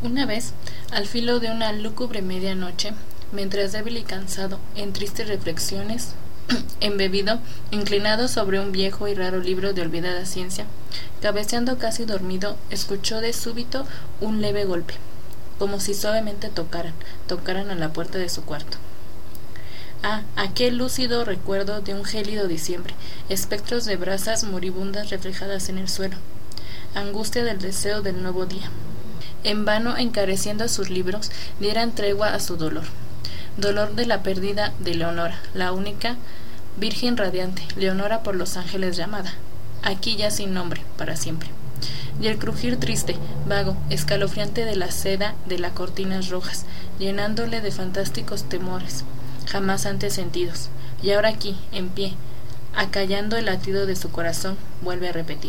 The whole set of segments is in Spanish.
Una vez, al filo de una lúgubre medianoche, mientras débil y cansado, en tristes reflexiones, embebido, inclinado sobre un viejo y raro libro de olvidada ciencia, cabeceando casi dormido, escuchó de súbito un leve golpe, como si suavemente tocaran a la puerta de su cuarto. Aquel lúcido recuerdo de un gélido diciembre, espectros de brasas moribundas reflejadas en el suelo, angustia del deseo del nuevo día. En vano, encareciendo a sus libros, dieran tregua a su dolor de la pérdida de Leonora, la única virgen radiante, Leonora por los ángeles llamada, aquí ya sin nombre, para siempre. Y el crujir triste, vago, escalofriante de la seda de las cortinas rojas, llenándole de fantásticos temores, jamás antes sentidos, y ahora aquí, en pie, acallando el latido de su corazón, vuelve a repetir.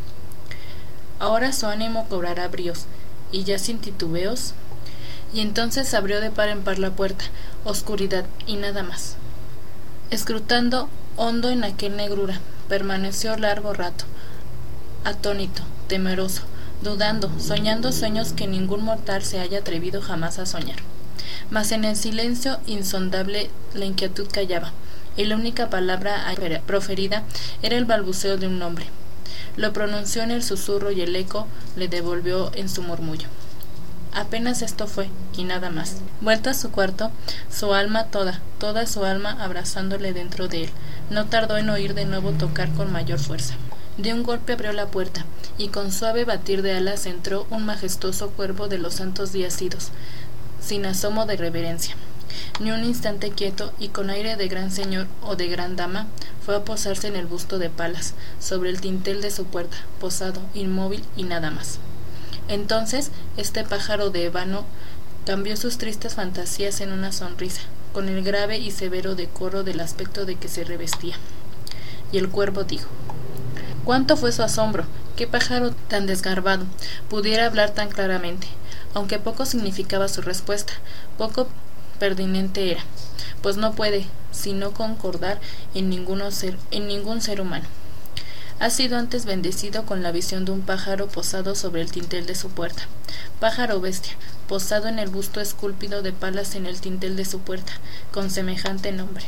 Ahora su ánimo cobrará bríos, y ya sin titubeos, y entonces abrió de par en par la puerta, oscuridad y nada más. Escrutando hondo en aquel negrura, permaneció largo rato, atónito, temeroso, dudando, soñando sueños que ningún mortal se haya atrevido jamás a soñar. Mas en el silencio insondable la inquietud callaba, y la única palabra proferida era el balbuceo de un nombre. Lo pronunció en el susurro y el eco le devolvió en su murmullo. Apenas esto fue, y nada más. Vuelto a su cuarto, su alma toda su alma abrazándole dentro de él, no tardó en oír de nuevo tocar con mayor fuerza. De un golpe abrió la puerta, y con suave batir de alas entró un majestuoso cuervo de los santos días idos, sin asomo de reverencia. Ni un instante quieto, y con aire de gran señor o de gran dama, fue a posarse en el busto de Palas, sobre el dintel de su puerta, posado, inmóvil y nada más. Entonces, este pájaro de ébano cambió sus tristes fantasías en una sonrisa, con el grave y severo decoro del aspecto de que se revestía. Y el cuervo dijo: «¿Cuánto fue su asombro? ¿Qué pájaro tan desgarbado pudiera hablar tan claramente?». Aunque poco significaba su respuesta, poco pertinente era, pues no puede sino concordar en ningún ser humano. Ha sido antes bendecido con la visión de un pájaro posado sobre el dintel de su puerta, pájaro bestia, posado en el busto esculpido de Palas en el dintel de su puerta, con semejante nombre.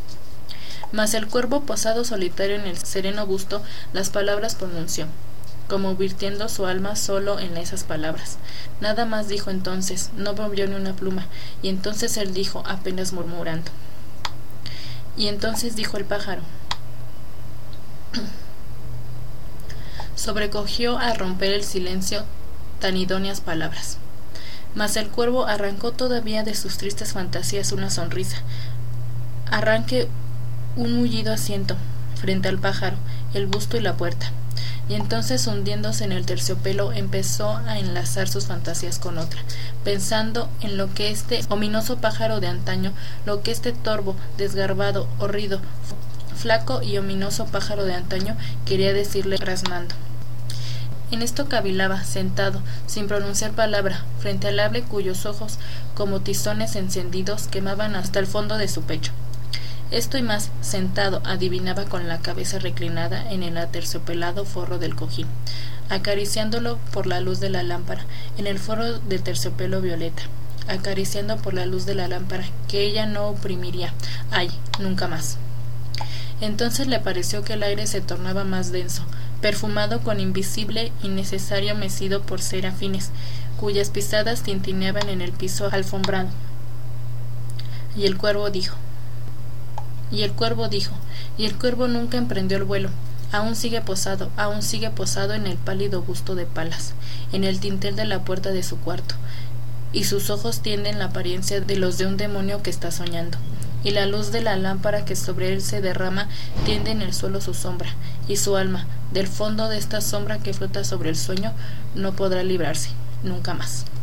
Mas el cuervo posado solitario en el sereno busto las palabras pronunció, como virtiendo su alma solo en esas palabras. Nada más dijo entonces, no movió ni una pluma, y entonces él dijo, apenas murmurando. Y entonces dijo el pájaro. Sobrecogió al romper el silencio tan idóneas palabras. Mas el cuervo arrancó todavía de sus tristes fantasías una sonrisa. Arranque un mullido asiento frente al pájaro, el busto y la puerta. Y entonces, hundiéndose en el terciopelo, empezó a enlazar sus fantasías con otra, pensando en lo que este ominoso pájaro de antaño, lo que este torvo, desgarbado, horrido, flaco y ominoso pájaro de antaño quería decirle rasnando. En esto cavilaba, sentado, sin pronunciar palabra, frente al ave cuyos ojos, como tizones encendidos, quemaban hasta el fondo de su pecho. Esto y más, sentado, adivinaba con la cabeza reclinada en el aterciopelado forro del cojín, acariciándolo por la luz de la lámpara, en el forro de terciopelo violeta, acariciando por la luz de la lámpara, que ella no oprimiría, ay, nunca más. Entonces le pareció que el aire se tornaba más denso, perfumado con invisible y necesario mecido por serafines, cuyas pisadas tintineaban en el piso alfombrado. Y el cuervo dijo, y el cuervo nunca emprendió el vuelo, aún sigue posado en el pálido busto de Palas, en el dintel de la puerta de su cuarto, y sus ojos tienen la apariencia de los de un demonio que está soñando, y la luz de la lámpara que sobre él se derrama tiende en el suelo su sombra, y su alma, del fondo de esta sombra que flota sobre el sueño, no podrá librarse, nunca más.